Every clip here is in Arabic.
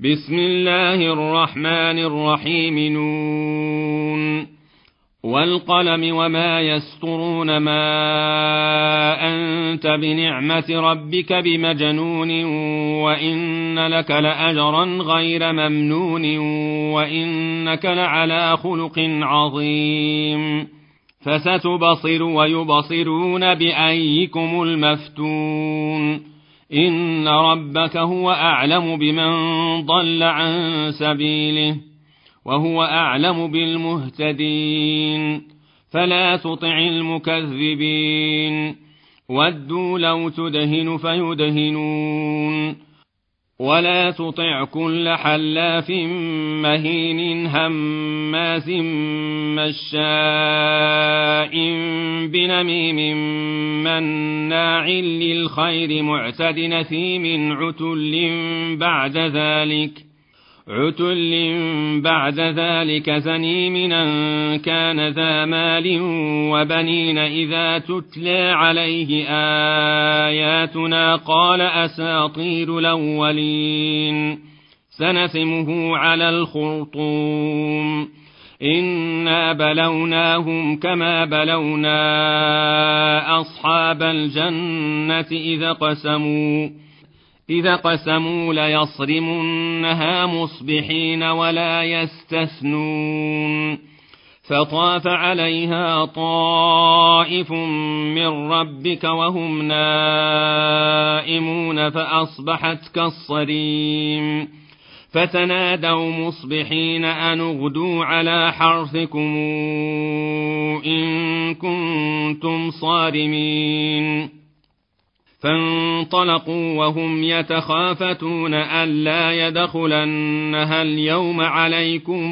بسم الله الرحمن الرحيم. نون والقلم وما يسطرون، ما أنت بنعمة ربك بمجنون، وإن لك لأجرا غير ممنون، وإنك لعلى خلق عظيم. فستبصر ويبصرون بأيكم المفتون. إن ربك هو أعلم بمن ضل عن سبيله وهو أعلم بالمهتدين. فلا تطع المكذبين، ودوا لو تدهن فيدهنون. ولا تطع كل حلاف مهين هماز مشاء بنميم مناع للخير معتد نثيم عتل بعد ذلك زنيم أن كان ذا مال وبنين. إذا تتلى عليه آياتنا قال أساطير الأولين. سنسمه على الخرطوم. إنا بلوناهم كما بلونا أصحاب الجنة إذا قسموا ليصرمنها مصبحين ولا يستثنون. فطاف عليها طائف من ربك وهم نائمون فأصبحت كالصريم. فتنادوا مصبحين أن اغدوا على حرثكم إن كنتم صارمين. فانطلقوا وهم يتخافتون ألا يدخلنها اليوم عليكم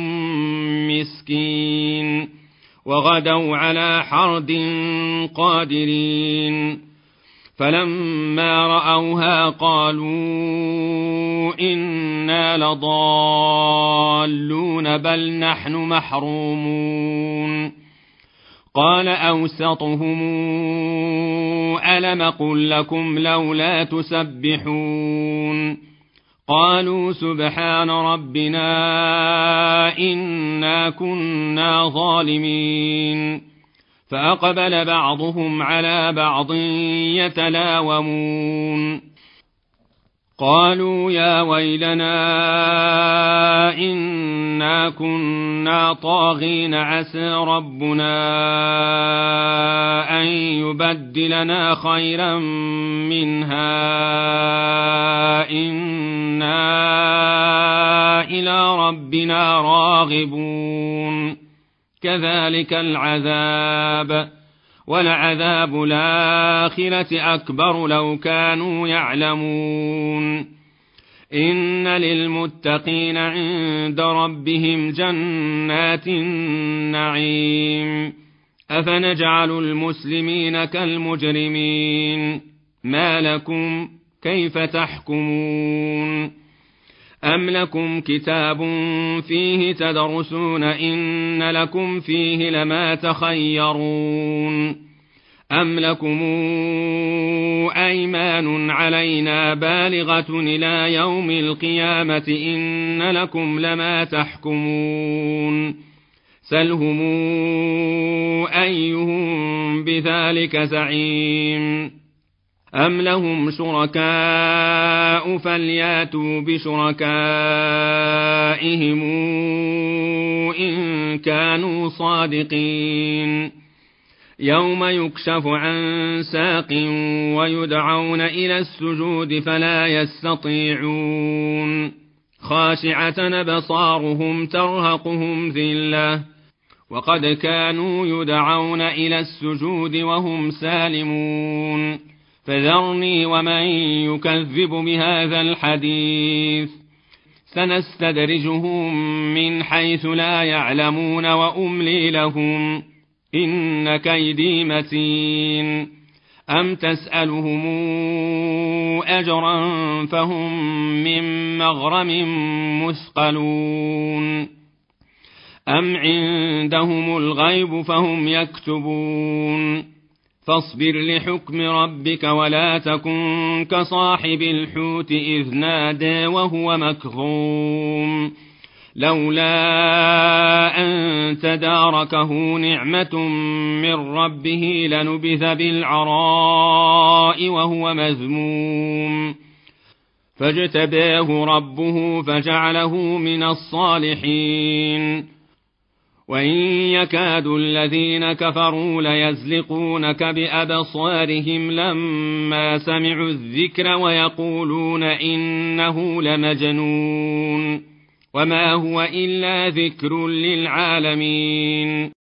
مسكين. وغدوا على حرد قادرين. فلما رأوها قالوا إنا لضالون بل نحن محرومون. قال أوسطهم ألم قل لكم لولا تسبحون. قالوا سبحان ربنا إنا كنا ظالمين. فأقبل بعضهم على بعض يتلاومون. قالوا يا ويلنا إنا كنا طاغين عسى ربنا أن يبدلنا خيرا منها إنا إلى ربنا راغبون. كذلك العذاب ولعذاب الآخرة أكبر لو كانوا يعلمون. إن للمتقين عند ربهم جنات النعيم. أفنجعل المسلمين كالمجرمين. ما لكم كيف تحكمون؟ أم لكم كتاب فيه تدرسون إن لكم فيه لما تخيرون. أم لكم أيمان علينا بالغة إلى يوم القيامة إن لكم لما تحكمون. سلهم أيهم بذلك زعيم. أم لهم شركاء فلياتوا بشركائهم إن كانوا صادقين. يوم يكشف عن ساق ويدعون إلى السجود فلا يستطيعون. خاشعة أبصارهم ترهقهم ذلة وقد كانوا يدعون إلى السجود وهم سالمون. فذرني ومن يكذب بهذا الحديث سنستدرجهم من حيث لا يعلمون وأملي لهم إن كيدي متين. أم تسألهم أجرا فهم من مغرم مثقلون. أم عندهم الغيب فهم يكتبون. فاصبر لحكم ربك ولا تكن كصاحب الحوت إذ نادى وهو مكظوم لولا أن تداركه نعمة من ربه لنبذ بالعراء وهو مذموم فاجتباه ربه فجعله من الصالحين وإن يكاد الذين كفروا ليزلقونك بأبصارهم لما سمعوا الذكر ويقولون إنه لمجنون وما هو إلا ذكر للعالمين